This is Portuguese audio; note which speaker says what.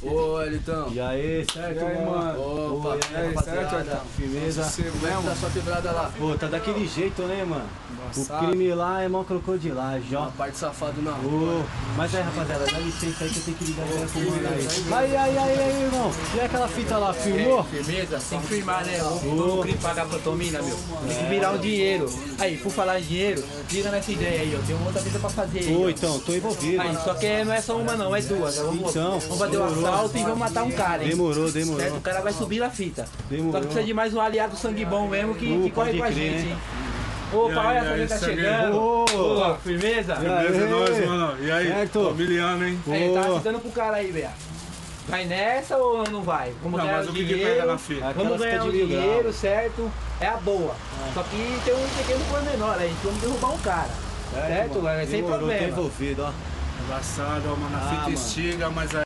Speaker 1: Ô, Elitão.
Speaker 2: E aí, certo,
Speaker 3: E aí, mano?
Speaker 1: Opa,
Speaker 3: E aí, certo, Elitão?
Speaker 2: Firmeza.
Speaker 1: como é que tá a sua quebrada lá?
Speaker 2: Pô, tá daquele jeito, né, mano?
Speaker 3: Embaçado.
Speaker 2: O crime lá é mó crocodilagem, ó.
Speaker 1: Uma parte safado na rua.
Speaker 2: Ô, mas aí, rapaziada, dá licença aí que eu tenho que ligar já pro mano aí. Aí, irmão. E aquela fita lá, filmou?
Speaker 4: Firmeza? Tem que firmar, né? Vamos pagar pra Tomina, meu. Tem que virar um dinheiro. Aí, por falar em dinheiro, liga nessa ideia aí, ó. Tem uma outra vida pra fazer aí.
Speaker 2: Ô,
Speaker 4: ó.
Speaker 2: então, tô envolvido.
Speaker 4: Aí, só que não é só uma não, é duas.
Speaker 2: Então,
Speaker 4: vamos fazer o assalto e vamos matar um cara, hein?
Speaker 2: Demorou.
Speaker 4: Certo? O cara vai subir na fita.
Speaker 2: Demorou.
Speaker 4: Só que precisa de mais um aliado sangue bom mesmo que corre
Speaker 2: pode
Speaker 4: com a
Speaker 2: crer,
Speaker 4: gente,
Speaker 2: né?
Speaker 4: hein? Opa, olha essa gente tá
Speaker 3: sangue.
Speaker 4: chegando.
Speaker 2: Ô,
Speaker 4: Firmeza?
Speaker 3: Beleza, é nóis, mano. E aí?
Speaker 2: Certo.
Speaker 3: Familiando, hein?
Speaker 4: Aí, tá
Speaker 2: Ô.
Speaker 4: avisando pro cara aí, velho. Vai nessa ou não vai? Vamos
Speaker 3: Não,
Speaker 4: ganhar
Speaker 3: mas
Speaker 4: o
Speaker 3: o que pega
Speaker 4: dinheiro.
Speaker 3: na fita?
Speaker 2: Aquela
Speaker 4: Vamos ganhar
Speaker 2: fita
Speaker 4: o
Speaker 2: de 1000
Speaker 4: dinheiro,
Speaker 2: graus.
Speaker 4: certo? É a boa. Só que tem um pequeno pormenor, a gente vamos derrubar um cara. Certo?
Speaker 2: mano.
Speaker 4: Sem
Speaker 2: Demorou, tô
Speaker 4: problema.
Speaker 2: envolvido, ó.
Speaker 3: Embaçado, ó, mano. A
Speaker 2: Ah,
Speaker 3: fita
Speaker 2: mano.
Speaker 3: estiga, mas